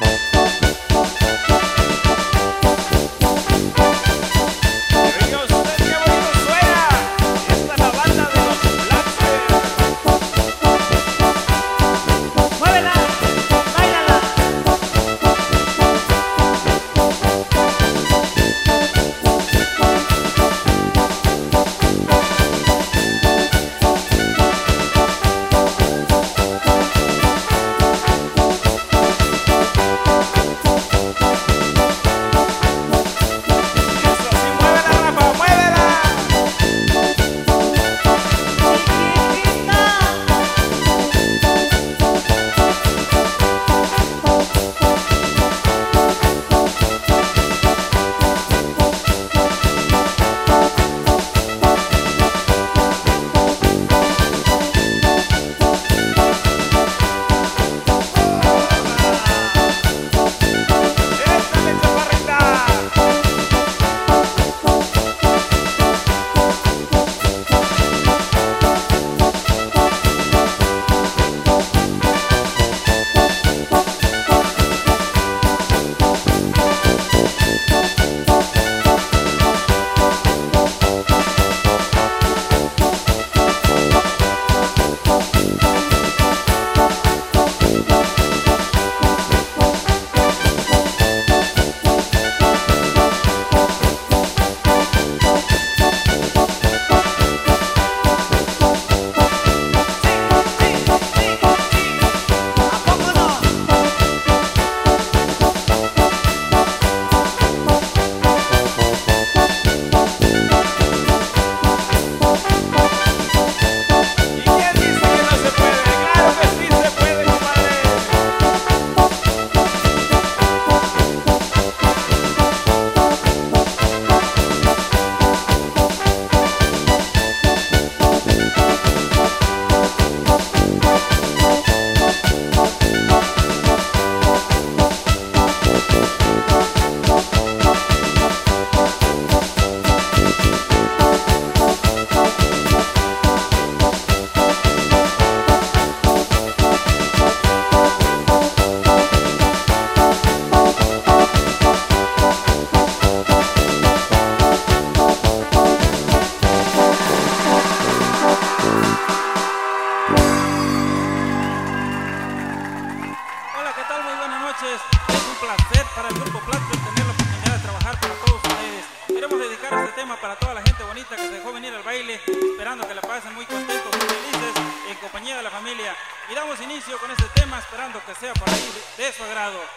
noches. Es un placer para el Grupo Plaster tener la oportunidad de trabajar para todos ustedes. Queremos dedicar este tema para toda la gente bonita que se dejó venir al baile, esperando que la pasen muy contentos, muy felices, en compañía de la familia. Y damos inicio con este tema, esperando que sea para ir de su agrado.